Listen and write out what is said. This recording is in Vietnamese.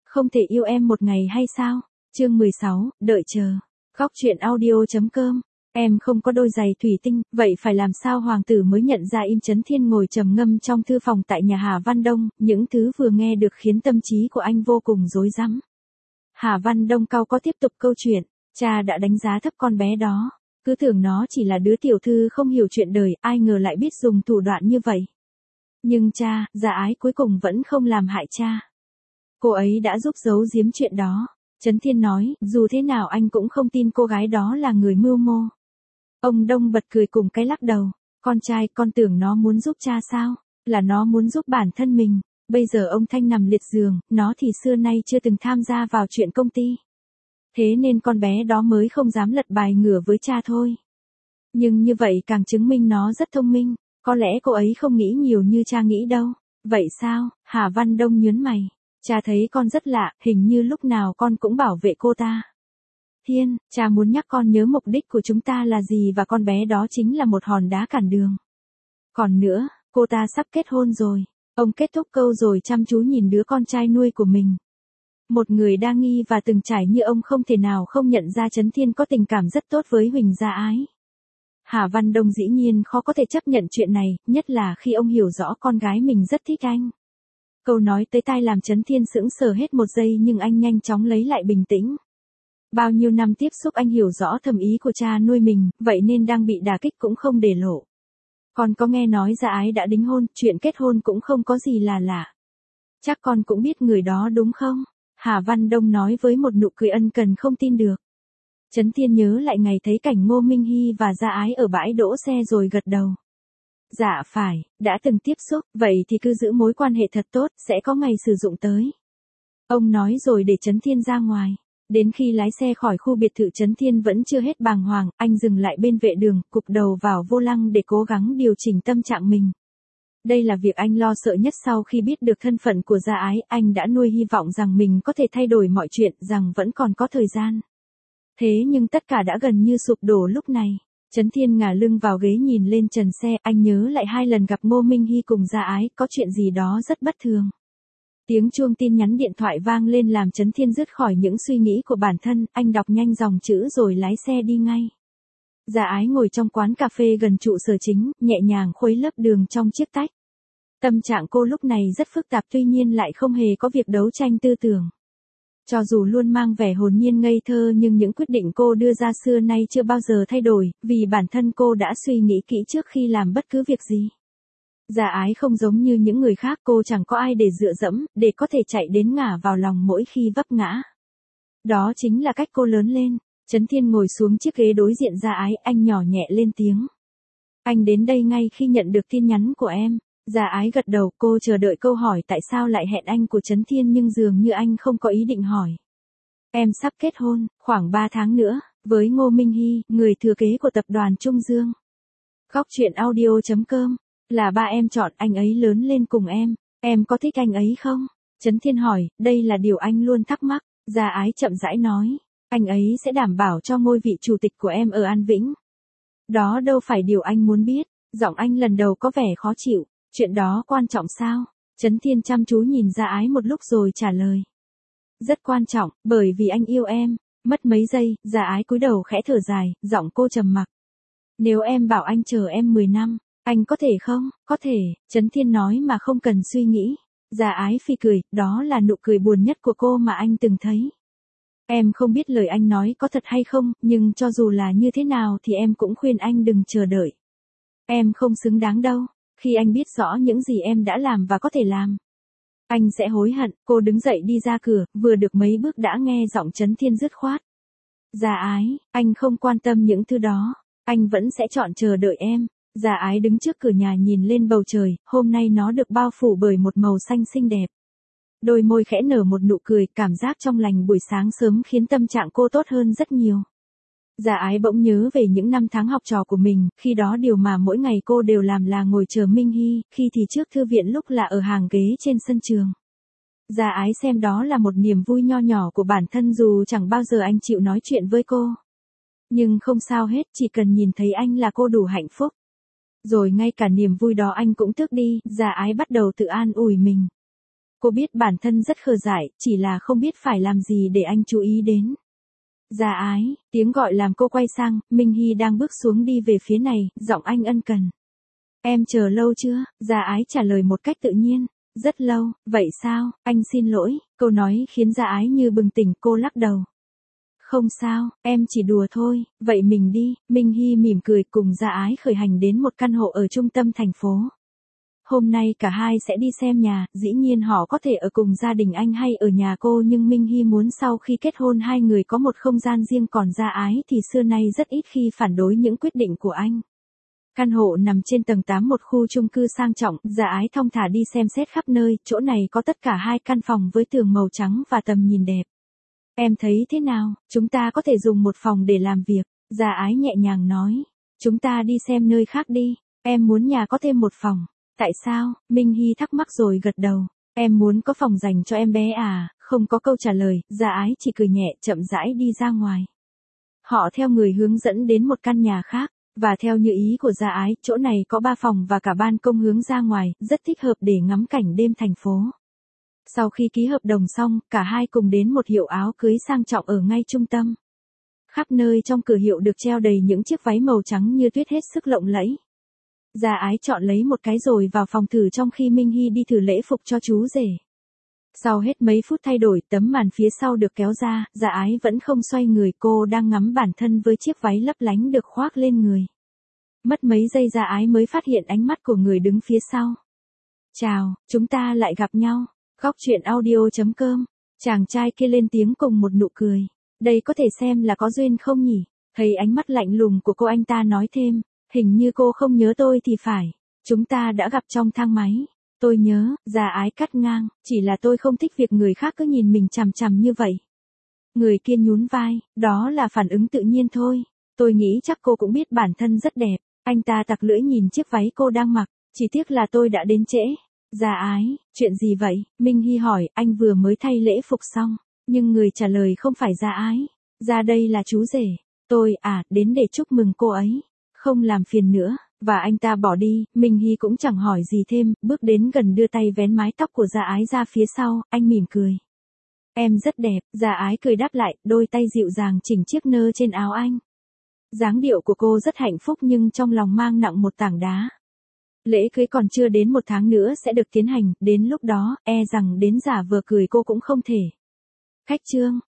Không thể yêu em một ngày hay sao? Chương 16, đợi chờ. Góc truyện audio.com. Em không có đôi giày thủy tinh, vậy phải làm sao hoàng tử mới nhận ra Im Chấn Thiên ngồi trầm ngâm trong thư phòng tại nhà Hà Văn Đông, những thứ vừa nghe được khiến tâm trí của anh vô cùng rối rắm. Hà Văn Đông cau có tiếp tục câu chuyện, cha đã đánh giá thấp con bé đó, cứ tưởng nó chỉ là đứa tiểu thư không hiểu chuyện đời, ai ngờ lại biết dùng thủ đoạn như vậy. Nhưng cha, Dạ Ái cuối cùng vẫn không làm hại cha. Cô ấy đã giúp giấu giếm chuyện đó. Chấn Thiên nói, dù thế nào anh cũng không tin cô gái đó là người mưu mô. Ông Đông bật cười cùng cái lắc đầu, con trai, con tưởng nó muốn giúp cha sao, là nó muốn giúp bản thân mình. Bây giờ ông Thanh nằm liệt giường, nó thì xưa nay chưa từng tham gia vào chuyện công ty. Thế nên con bé đó mới không dám lật bài ngửa với cha thôi. Nhưng như vậy càng chứng minh nó rất thông minh, có lẽ cô ấy không nghĩ nhiều như cha nghĩ đâu. Vậy sao? Hà Văn Đông nhớn mày. Cha thấy con rất lạ, hình như lúc nào con cũng bảo vệ cô ta. Thiên, cha muốn nhắc con nhớ mục đích của chúng ta là gì và con bé đó chính là một hòn đá cản đường. Còn nữa, cô ta sắp kết hôn rồi. Ông kết thúc câu rồi chăm chú nhìn đứa con trai nuôi của mình. Một người đa nghi và từng trải như ông không thể nào không nhận ra Chấn Thiên có tình cảm rất tốt với Huỳnh Gia Ái. Hà Văn Đông dĩ nhiên khó có thể chấp nhận chuyện này, nhất là khi ông hiểu rõ con gái mình rất thích anh. Câu nói tới tai làm Chấn Thiên sững sờ hết một giây nhưng anh nhanh chóng lấy lại bình tĩnh. Bao nhiêu năm tiếp xúc anh hiểu rõ thầm ý của cha nuôi mình, vậy nên đang bị đả kích cũng không để lộ. Con có nghe nói Gia Ái đã đính hôn, chuyện kết hôn cũng không có gì là lạ. Chắc con cũng biết người đó đúng không? Hà Văn Đông nói với một nụ cười ân cần không tin được. Chấn Thiên nhớ lại ngày thấy cảnh Ngô Minh Hy và Gia Ái ở bãi đỗ xe rồi gật đầu. Dạ phải, đã từng tiếp xúc, vậy thì cứ giữ mối quan hệ thật tốt, sẽ có ngày sử dụng tới. Ông nói rồi để Chấn Thiên ra ngoài. Đến khi lái xe khỏi khu biệt thự Chấn Thiên vẫn chưa hết bàng hoàng, anh dừng lại bên vệ đường, cụp đầu vào vô lăng để cố gắng điều chỉnh tâm trạng mình. Đây là việc anh lo sợ nhất sau khi biết được thân phận của Gia Ái, anh đã nuôi hy vọng rằng mình có thể thay đổi mọi chuyện, rằng vẫn còn có thời gian. Thế nhưng tất cả đã gần như sụp đổ lúc này. Chấn Thiên ngả lưng vào ghế nhìn lên trần xe, anh nhớ lại 2 lần gặp Ngô Minh Hy cùng Gia Ái, có chuyện gì đó rất bất thường. Tiếng chuông tin nhắn điện thoại vang lên làm Chấn Thiên dứt khỏi những suy nghĩ của bản thân, anh đọc nhanh dòng chữ rồi lái xe đi ngay. Gia Ái ngồi trong quán cà phê gần trụ sở chính, nhẹ nhàng khuấy lấp đường trong chiếc tách. Tâm trạng cô lúc này rất phức tạp tuy nhiên lại không hề có việc đấu tranh tư tưởng. Cho dù luôn mang vẻ hồn nhiên ngây thơ nhưng những quyết định cô đưa ra xưa nay chưa bao giờ thay đổi, vì bản thân cô đã suy nghĩ kỹ trước khi làm bất cứ việc gì. Gia Ái không giống như những người khác, cô chẳng có ai để dựa dẫm, để có thể chạy đến ngả vào lòng mỗi khi vấp ngã. Đó chính là cách cô lớn lên. Chấn Thiên ngồi xuống chiếc ghế đối diện Gia Ái, anh nhỏ nhẹ lên tiếng. Anh đến đây ngay khi nhận được tin nhắn của em. Gia Ái gật đầu, cô chờ đợi câu hỏi tại sao lại hẹn anh của Chấn Thiên nhưng dường như anh không có ý định hỏi. Em sắp kết hôn, khoảng 3 tháng nữa, với Ngô Minh Hy, người thừa kế của tập đoàn Trung Dương. Góc truyện audio.com, là ba em chọn anh ấy lớn lên cùng em có thích anh ấy không? Chấn Thiên hỏi, đây là điều anh luôn thắc mắc. Gia Ái chậm rãi nói, anh ấy sẽ đảm bảo cho ngôi vị chủ tịch của em ở An Vĩnh. Đó đâu phải điều anh muốn biết. Giọng anh lần đầu có vẻ khó chịu. Chuyện đó quan trọng sao? Chấn Thiên chăm chú nhìn Gia Ái một lúc rồi trả lời. Rất quan trọng, bởi vì anh yêu em. Mất mấy giây, Gia Ái cúi đầu khẽ thở dài, giọng cô trầm mặc. Nếu em bảo anh chờ em 10 năm, anh có thể không? Có thể, Chấn Thiên nói mà không cần suy nghĩ. Gia Ái phì cười, đó là nụ cười buồn nhất của cô mà anh từng thấy. Em không biết lời anh nói có thật hay không, nhưng cho dù là như thế nào thì em cũng khuyên anh đừng chờ đợi. Em không xứng đáng đâu. Khi anh biết rõ những gì em đã làm và có thể làm, anh sẽ hối hận. Cô đứng dậy đi ra cửa, vừa được mấy bước đã nghe giọng Chấn Thiên dứt khoát. Gia Ái, anh không quan tâm những thứ đó, anh vẫn sẽ chọn chờ đợi em. Gia Ái đứng trước cửa nhà nhìn lên bầu trời, hôm nay nó được bao phủ bởi một màu xanh xinh đẹp. Đôi môi khẽ nở một nụ cười, cảm giác trong lành buổi sáng sớm khiến tâm trạng cô tốt hơn rất nhiều. Gia Ái bỗng nhớ về những năm tháng học trò của mình, khi đó điều mà mỗi ngày cô đều làm là ngồi chờ Minh Hy, khi thì trước thư viện lúc là ở hàng ghế trên sân trường. Gia Ái xem đó là một niềm vui nho nhỏ của bản thân dù chẳng bao giờ anh chịu nói chuyện với cô. Nhưng không sao hết, chỉ cần nhìn thấy anh là cô đủ hạnh phúc. Rồi ngay cả niềm vui đó anh cũng tước đi, Gia Ái bắt đầu tự an ủi mình. Cô biết bản thân rất khờ dại, chỉ là không biết phải làm gì để anh chú ý đến. Gia Ái, tiếng gọi làm cô quay sang, Minh Hy đang bước xuống đi về phía này, giọng anh ân cần. Em chờ lâu chưa? Gia Ái trả lời một cách tự nhiên. Rất lâu, vậy sao, anh xin lỗi, câu nói khiến Gia Ái như bừng tỉnh, cô lắc đầu. Không sao, em chỉ đùa thôi, vậy mình đi, Minh Hy mỉm cười cùng Gia Ái khởi hành đến một căn hộ ở trung tâm thành phố. Hôm nay cả hai sẽ đi xem nhà, dĩ nhiên họ có thể ở cùng gia đình anh hay ở nhà cô nhưng Minh Hy muốn sau khi kết hôn hai người có một không gian riêng còn Gia Ái thì xưa nay rất ít khi phản đối những quyết định của anh. Căn hộ nằm trên tầng 8 một khu chung cư sang trọng, Gia Ái thong thả đi xem xét khắp nơi, chỗ này có tất cả 2 căn phòng với tường màu trắng và tầm nhìn đẹp. Em thấy thế nào, chúng ta có thể dùng một phòng để làm việc, Gia Ái nhẹ nhàng nói. Chúng ta đi xem nơi khác đi, em muốn nhà có thêm một phòng. Tại sao, Minh Hy thắc mắc rồi gật đầu. Em muốn có phòng dành cho em bé à, không có câu trả lời, Gia Ái chỉ cười nhẹ chậm rãi đi ra ngoài. Họ theo người hướng dẫn đến một căn nhà khác. Và theo như ý của Gia Ái, chỗ này có 3 phòng và cả ban công hướng ra ngoài, rất thích hợp để ngắm cảnh đêm thành phố. Sau khi ký hợp đồng xong, cả hai cùng đến một hiệu áo cưới sang trọng ở ngay trung tâm. Khắp nơi trong cửa hiệu được treo đầy những chiếc váy màu trắng như tuyết hết sức lộng lẫy. Gia Ái chọn lấy một cái rồi vào phòng thử trong khi Minh Hy đi thử lễ phục cho chú rể. Sau hết mấy phút thay đổi, tấm màn phía sau được kéo ra, Gia Ái vẫn không xoay người, cô đang ngắm bản thân với chiếc váy lấp lánh được khoác lên người. Mất mấy giây Gia Ái mới phát hiện ánh mắt của người đứng phía sau. Chào, chúng ta lại gặp nhau. Góc truyện audio.com. Chàng trai kia lên tiếng cùng một nụ cười. Đây có thể xem là có duyên không nhỉ? Thấy ánh mắt lạnh lùng của cô anh ta nói thêm. Hình như cô không nhớ tôi thì phải. Chúng ta đã gặp trong thang máy. Tôi nhớ, Gia Ái cắt ngang, chỉ là tôi không thích việc người khác cứ nhìn mình chằm chằm như vậy. Người kia nhún vai, đó là phản ứng tự nhiên thôi. Tôi nghĩ chắc cô cũng biết bản thân rất đẹp. Anh ta tặc lưỡi nhìn chiếc váy cô đang mặc, chỉ tiếc là tôi đã đến trễ. Gia Ái, chuyện gì vậy? Minh Hy hỏi, anh vừa mới thay lễ phục xong, nhưng người trả lời không phải Gia Ái. Ra đây là chú rể. Tôi, đến để chúc mừng cô ấy. Không làm phiền nữa. Và anh ta bỏ đi, Minh Hy cũng chẳng hỏi gì thêm, bước đến gần đưa tay vén mái tóc của Gia Ái ra phía sau, anh mỉm cười. Em rất đẹp, Gia Ái cười đáp lại, đôi tay dịu dàng chỉnh chiếc nơ trên áo anh. Dáng điệu của cô rất hạnh phúc nhưng trong lòng mang nặng một tảng đá. Lễ cưới còn chưa đến 1 tháng nữa sẽ được tiến hành, đến lúc đó, e rằng đến giả vờ cười cô cũng không thể. Khách trương,